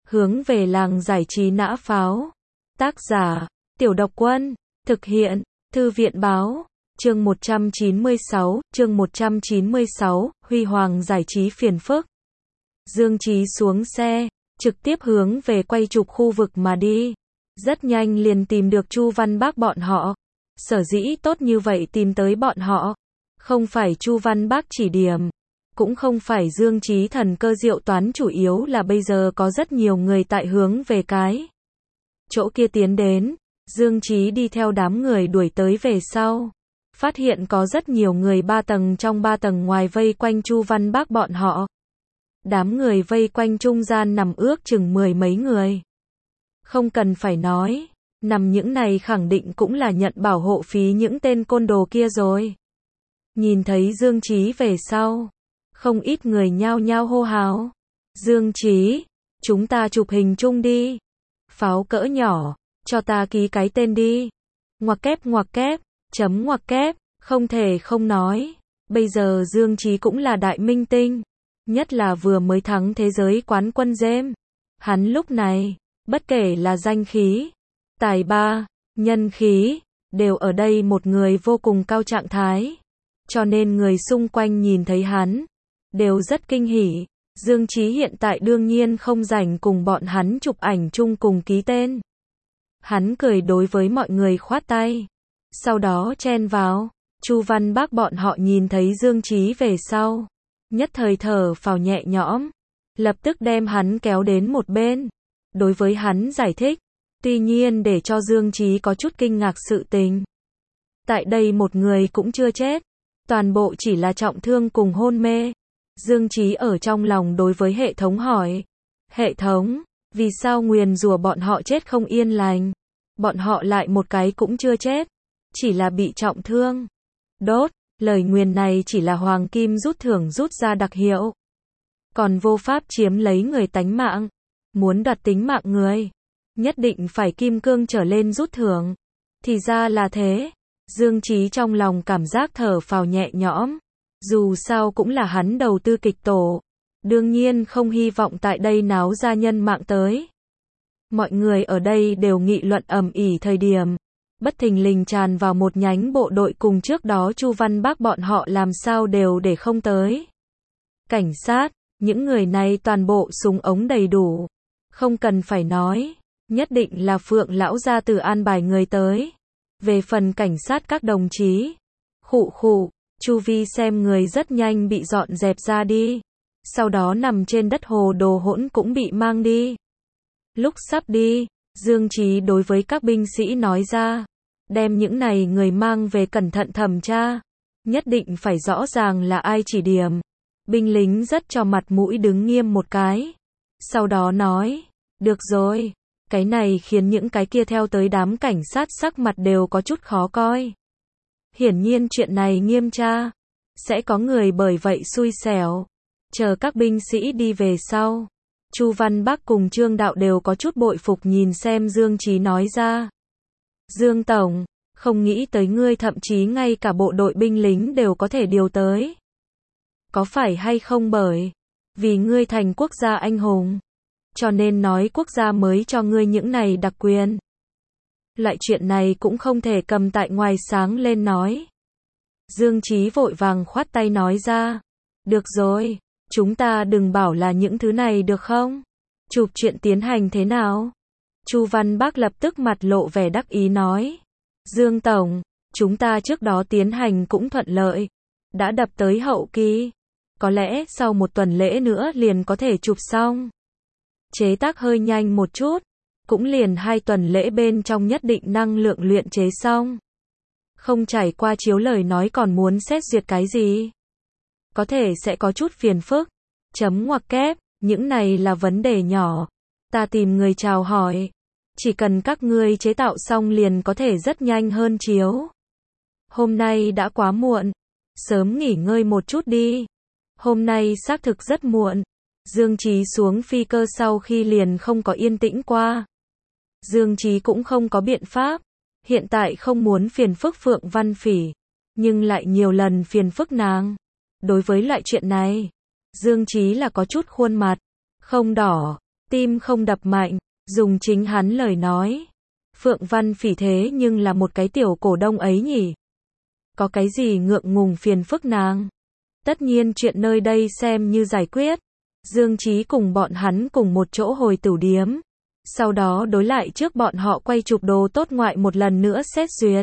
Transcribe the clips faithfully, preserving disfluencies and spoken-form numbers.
Hướng về làng giải trí nã pháo. Tác giả, Tiểu Độc Quân. Thực hiện, Thư viện báo. Chương một trăm chín mươi sáu, chương một trăm chín mươi sáu, Huy Hoàng giải trí phiền phức. Dương Chí xuống xe, trực tiếp hướng về quay chụp khu vực mà đi. Rất nhanh liền tìm được Chu Văn Bác bọn họ. Sở dĩ tốt như vậy tìm tới bọn họ. Không phải Chu Văn Bác chỉ điểm. Cũng không phải Dương Chí thần cơ diệu toán, chủ yếu là bây giờ có rất nhiều người tại hướng về cái chỗ kia tiến đến. Dương Chí đi theo đám người đuổi tới về sau. Phát hiện có rất nhiều người ba tầng trong ba tầng ngoài vây quanh Chu Văn Bác bọn họ. Đám người vây quanh trung gian nằm ước chừng mười mấy người. Không cần phải nói, nằm những này khẳng định cũng là nhận bảo hộ phí những tên côn đồ kia rồi. Nhìn thấy Dương Chí về sau, không ít người nhao nhao hô hào. Dương Chí, chúng ta chụp hình chung đi. Pháo cỡ nhỏ, cho ta ký cái tên đi. Ngoặc kép ngoặc kép, chấm ngoặc kép, không thể không nói. Bây giờ Dương Chí cũng là đại minh tinh. Nhất là vừa mới thắng thế giới quán quân Gem. Hắn lúc này, bất kể là danh khí, tài ba, nhân khí, đều ở đây một người vô cùng cao trạng thái. Cho nên người xung quanh nhìn thấy hắn, đều rất kinh hỉ. Dương Chí hiện tại đương nhiên không rảnh cùng bọn hắn chụp ảnh chung cùng ký tên. Hắn cười đối với mọi người khoát tay. Sau đó chen vào. Chu Văn Bác bọn họ nhìn thấy Dương Chí về sau, nhất thời thở phào nhẹ nhõm. Lập tức đem hắn kéo đến một bên. Đối với hắn giải thích. Tuy nhiên để cho Dương Chí có chút kinh ngạc sự tình. Tại đây một người cũng chưa chết. Toàn bộ chỉ là trọng thương cùng hôn mê. Dương Chí ở trong lòng đối với hệ thống hỏi. Hệ thống, vì sao nguyền rủa bọn họ chết không yên lành? Bọn họ lại một cái cũng chưa chết. Chỉ là bị trọng thương. Đốt, lời nguyền này chỉ là hoàng kim rút thưởng rút ra đặc hiệu. Còn vô pháp chiếm lấy người tánh mạng. Muốn đoạt tính mạng người, nhất định phải kim cương trở lên rút thưởng. Thì ra là thế. Dương Chí trong lòng cảm giác thở phào nhẹ nhõm. Dù sao cũng là hắn đầu tư kịch tổ. Đương nhiên không hy vọng tại đây náo ra nhân mạng tới. Mọi người ở đây đều nghị luận ầm ĩ thời điểm. Bất thình lình tràn vào một nhánh bộ đội cùng trước đó Chu Văn Bác bọn họ làm sao đều để không tới. Cảnh sát, những người này toàn bộ súng ống đầy đủ. Không cần phải nói, nhất định là Phượng lão gia tử an bài người tới. Về phần cảnh sát các đồng chí, khụ khụ, chu vi xem người rất nhanh bị dọn dẹp ra đi. Sau đó nằm trên đất hồ đồ hỗn cũng bị mang đi. Lúc sắp đi, Dương Chí đối với các binh sĩ nói ra, đem những này người mang về cẩn thận thẩm tra, nhất định phải rõ ràng là ai chỉ điểm. Binh lính rất cho mặt mũi đứng nghiêm một cái. Sau đó nói, được rồi, cái này khiến những cái kia theo tới đám cảnh sát sắc mặt đều có chút khó coi. Hiển nhiên chuyện này nghiêm tra, sẽ có người bởi vậy xui xẻo. Chờ các binh sĩ đi về sau, Chu Văn Bác cùng Trương Đạo đều có chút bội phục nhìn xem Dương Chí nói ra. Dương Tổng, không nghĩ tới ngươi thậm chí ngay cả bộ đội binh lính đều có thể điều tới. Có phải hay không bởi vì ngươi thành quốc gia anh hùng, cho nên nói quốc gia mới cho ngươi những này đặc quyền. Loại chuyện này cũng không thể cầm tại ngoài sáng lên nói. Dương Chí vội vàng khoát tay nói ra. Được rồi, chúng ta đừng bảo là những thứ này được không? Chụp chuyện tiến hành thế nào? Chu Văn Bác lập tức mặt lộ vẻ đắc ý nói. Dương Tổng, chúng ta trước đó tiến hành cũng thuận lợi. Đã đập tới hậu kỳ. Có lẽ sau một tuần lễ nữa liền có thể chụp xong. Chế tác hơi nhanh một chút. Cũng liền hai tuần lễ bên trong nhất định năng lượng luyện chế xong. Không trải qua chiếu lời nói còn muốn xét duyệt cái gì? Có thể sẽ có chút phiền phức. Chấm ngoặc kép, những này là vấn đề nhỏ. Ta tìm người chào hỏi. Chỉ cần các ngươi chế tạo xong liền có thể rất nhanh hơn chiếu. Hôm nay đã quá muộn. Sớm nghỉ ngơi một chút đi. Hôm nay xác thực rất muộn. Dương Chí xuống phi cơ sau khi liền không có yên tĩnh qua. Dương Chí cũng không có biện pháp. Hiện tại không muốn phiền phức Phượng Văn Phỉ. Nhưng lại nhiều lần phiền phức nàng. Đối với loại chuyện này, Dương Chí là có chút khuôn mặt. Không đỏ. Tim không đập mạnh, dùng chính hắn lời nói. Phượng Văn Phỉ thế nhưng là một cái tiểu cổ đông ấy nhỉ. Có cái gì ngượng ngùng phiền phức nàng. Tất nhiên chuyện nơi đây xem như giải quyết. Dương Chí cùng bọn hắn cùng một chỗ hồi tửu điếm. Sau đó đối lại trước bọn họ quay chụp đồ tốt ngoại một lần nữa xét duyệt.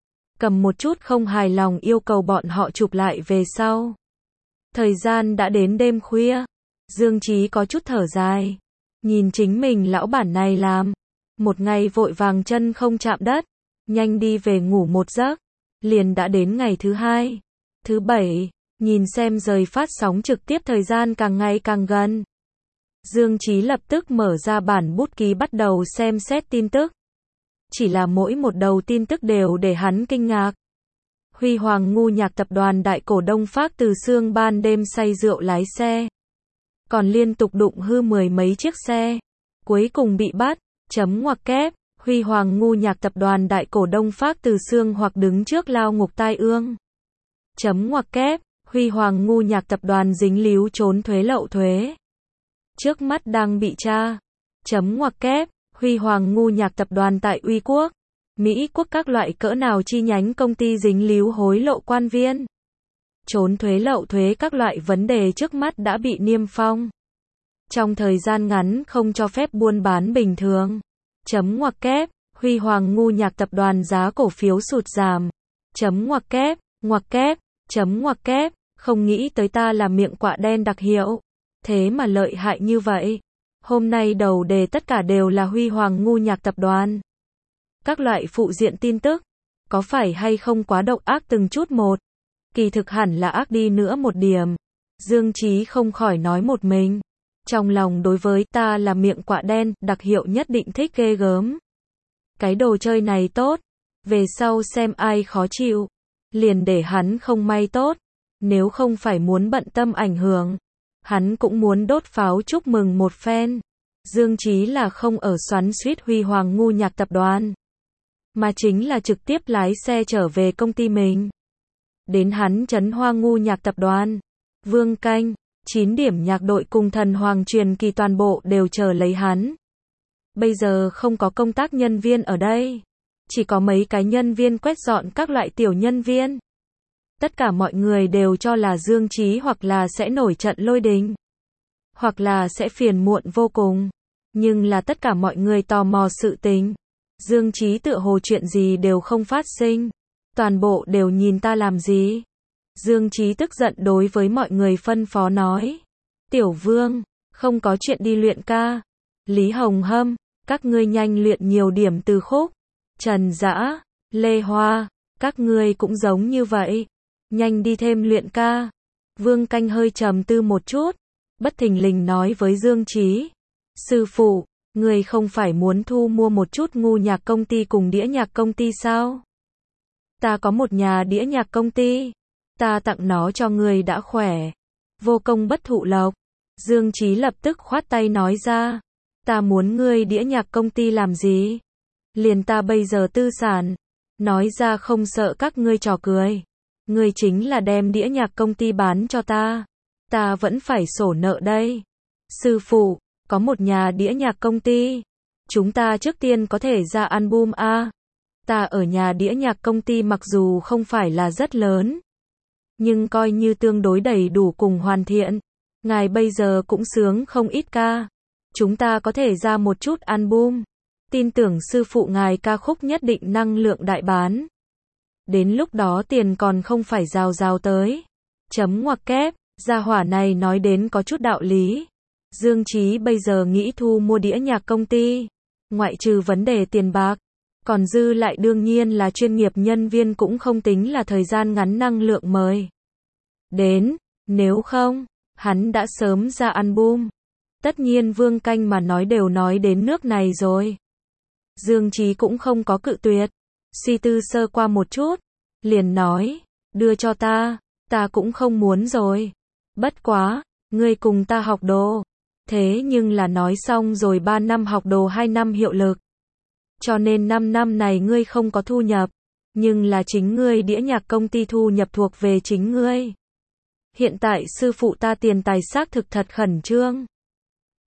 Cầm một chút không hài lòng yêu cầu bọn họ chụp lại về sau. Thời gian đã đến đêm khuya. Dương Chí có chút thở dài. Nhìn chính mình lão bản này làm. Một ngày vội vàng chân không chạm đất. Nhanh đi về ngủ một giấc. Liền đã đến ngày thứ hai. Thứ bảy. Nhìn xem rời phát sóng trực tiếp thời gian càng ngày càng gần. Dương Chí lập tức mở ra bản bút ký bắt đầu xem xét tin tức. Chỉ là mỗi một đầu tin tức đều để hắn kinh ngạc. Huy Hoàng ngu nhạc tập đoàn đại cổ đông Phác Từ Sương ban đêm say rượu lái xe. Còn liên tục đụng hư mười mấy chiếc xe. Cuối cùng bị bắt, chấm ngoặc kép, Huy Hoàng ngu nhạc tập đoàn đại cổ đông Phác Từ Sương hoặc đứng trước lao ngục tai ương. Chấm ngoặc kép, Huy Hoàng ngu nhạc tập đoàn dính líu trốn thuế lậu thuế. Trước mắt đang bị tra. Chấm ngoặc kép, Huy Hoàng ngu nhạc tập đoàn tại Uy Quốc, Mỹ Quốc các loại cỡ nào chi nhánh công ty dính líu hối lộ quan viên. Trốn thuế lậu thuế các loại vấn đề trước mắt đã bị niêm phong. Trong thời gian ngắn không cho phép buôn bán bình thường. Chấm ngoặc kép, Huy Hoàng ngu nhạc tập đoàn giá cổ phiếu sụt giảm. Chấm ngoặc kép, ngoặc kép, chấm ngoặc kép, không nghĩ tới ta là miệng quạ đen đặc hiệu. Thế mà lợi hại như vậy. Hôm nay đầu đề tất cả đều là Huy Hoàng ngu nhạc tập đoàn. Các loại phụ diện tin tức, có phải hay không quá độc ác từng chút một. Kỳ thực hẳn là ác đi nữa một điểm. Dương Chí không khỏi nói một mình. Trong lòng đối với ta là miệng quạ đen, đặc hiệu nhất định thích ghê gớm. Cái đồ chơi này tốt. Về sau xem ai khó chịu. Liền để hắn không may tốt. Nếu không phải muốn bận tâm ảnh hưởng. Hắn cũng muốn đốt pháo chúc mừng một phen. Dương Chí là không ở xoắn xuýt Huy Hoàng ngu nhạc tập đoàn. Mà chính là trực tiếp lái xe trở về công ty mình. Đến hắn Trấn Hoa ngu nhạc tập đoàn. Vương Canh, chín điểm nhạc đội cùng thần hoàng truyền kỳ toàn bộ đều chờ lấy hắn. Bây giờ không có công tác nhân viên ở đây. Chỉ có mấy cái nhân viên quét dọn các loại tiểu nhân viên. Tất cả mọi người đều cho là Dương Chí hoặc là sẽ nổi trận lôi đình. Hoặc là sẽ phiền muộn vô cùng. Nhưng là tất cả mọi người tò mò sự tình. Dương Chí tựa hồ chuyện gì đều không phát sinh. Toàn bộ đều nhìn ta làm gì. Dương Chí tức giận đối với mọi người phân phó nói. Tiểu Vương, không có chuyện đi luyện ca. Lý Hồng Hâm, các ngươi nhanh luyện nhiều điểm từ khúc. Trần Dã, Lê Hoa, các ngươi cũng giống như vậy. Nhanh đi thêm luyện ca. Vương Canh hơi trầm tư một chút. Bất thình lình nói với Dương Chí. Sư phụ, người không phải muốn thu mua một chút ngu nhạc công ty cùng đĩa nhạc công ty sao? Ta có một nhà đĩa nhạc công ty. Ta tặng nó cho người đã khỏe. Vô công bất thụ lộc. Dương Chí lập tức khoát tay nói ra. Ta muốn ngươi đĩa nhạc công ty làm gì? Liền ta bây giờ tư sản. Nói ra không sợ các ngươi trò cười. Ngươi chính là đem đĩa nhạc công ty bán cho ta. Ta vẫn phải sổ nợ đây. Sư phụ, có một nhà đĩa nhạc công ty. Chúng ta trước tiên có thể ra album A. Ta ở nhà đĩa nhạc công ty mặc dù không phải là rất lớn. Nhưng coi như tương đối đầy đủ cùng hoàn thiện. Ngài bây giờ cũng sướng không ít ca. Chúng ta có thể ra một chút album. Tin tưởng sư phụ ngài ca khúc nhất định năng lượng đại bán. Đến lúc đó tiền còn không phải rào rào tới. Chấm ngoặc kép, gia hỏa này nói đến có chút đạo lý. Dương Chí bây giờ nghĩ thu mua đĩa nhạc công ty. Ngoại trừ vấn đề tiền bạc. Còn dư lại đương nhiên là chuyên nghiệp nhân viên cũng không tính là thời gian ngắn năng lượng mời. Đến, nếu không, hắn đã sớm ra album. Tất nhiên Vương Canh mà nói đều nói đến nước này rồi. Dương Chí cũng không có cự tuyệt. Suy tư sơ qua một chút. Liền nói, đưa cho ta, ta cũng không muốn rồi. Bất quá, ngươi cùng ta học đồ. Thế nhưng là nói xong rồi ba năm học đồ hai năm hiệu lực. Cho nên năm năm này ngươi không có thu nhập. Nhưng là chính ngươi đĩa nhạc công ty thu nhập thuộc về chính ngươi. Hiện tại sư phụ ta tiền tài xác thực thật khẩn trương.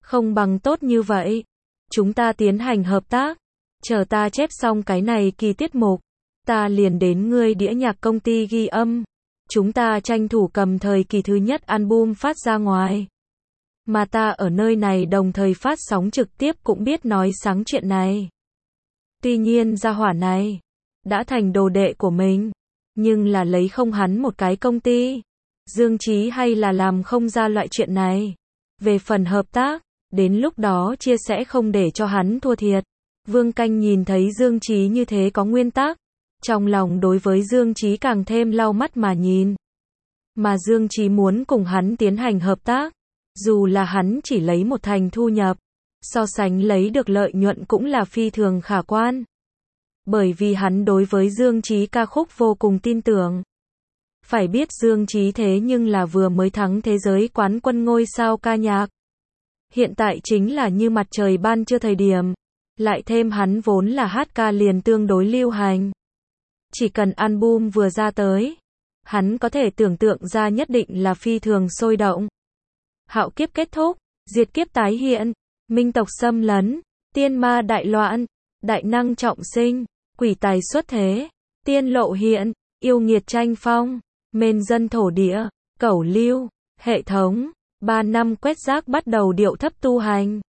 Không bằng tốt như vậy. Chúng ta tiến hành hợp tác. Chờ ta chép xong cái này kỳ tiết mục, ta liền đến ngươi đĩa nhạc công ty ghi âm. Chúng ta tranh thủ cầm thời kỳ thứ nhất album phát ra ngoài. Mà ta ở nơi này đồng thời phát sóng trực tiếp cũng biết nói sáng chuyện này. Tuy nhiên gia hỏa này đã thành đồ đệ của mình, nhưng là lấy không hắn một cái công ty. Dương Chí hay là làm không ra loại chuyện này. Về phần hợp tác, đến lúc đó chia sẻ không để cho hắn thua thiệt. Vương Canh nhìn thấy Dương Chí như thế có nguyên tắc, trong lòng đối với Dương Chí càng thêm lau mắt mà nhìn. Mà Dương Chí muốn cùng hắn tiến hành hợp tác, dù là hắn chỉ lấy một thành thu nhập, so sánh lấy được lợi nhuận cũng là phi thường khả quan. Bởi vì hắn đối với Dương Chí ca khúc vô cùng tin tưởng. Phải biết Dương Chí thế nhưng là vừa mới thắng thế giới quán quân ngôi sao ca nhạc. Hiện tại chính là như mặt trời ban trưa thời điểm, lại thêm hắn vốn là hát ca liền tương đối lưu hành. Chỉ cần album vừa ra tới, hắn có thể tưởng tượng ra nhất định là phi thường sôi động. Hạo kiếp kết thúc, diệt kiếp tái hiện, minh tộc xâm lấn, tiên ma đại loạn, đại năng trọng sinh, quỷ tài xuất thế, tiên lộ hiện, yêu nghiệt tranh phong, mên dân thổ địa, cẩu lưu, hệ thống, ba năm quét rác bắt đầu điệu thấp tu hành.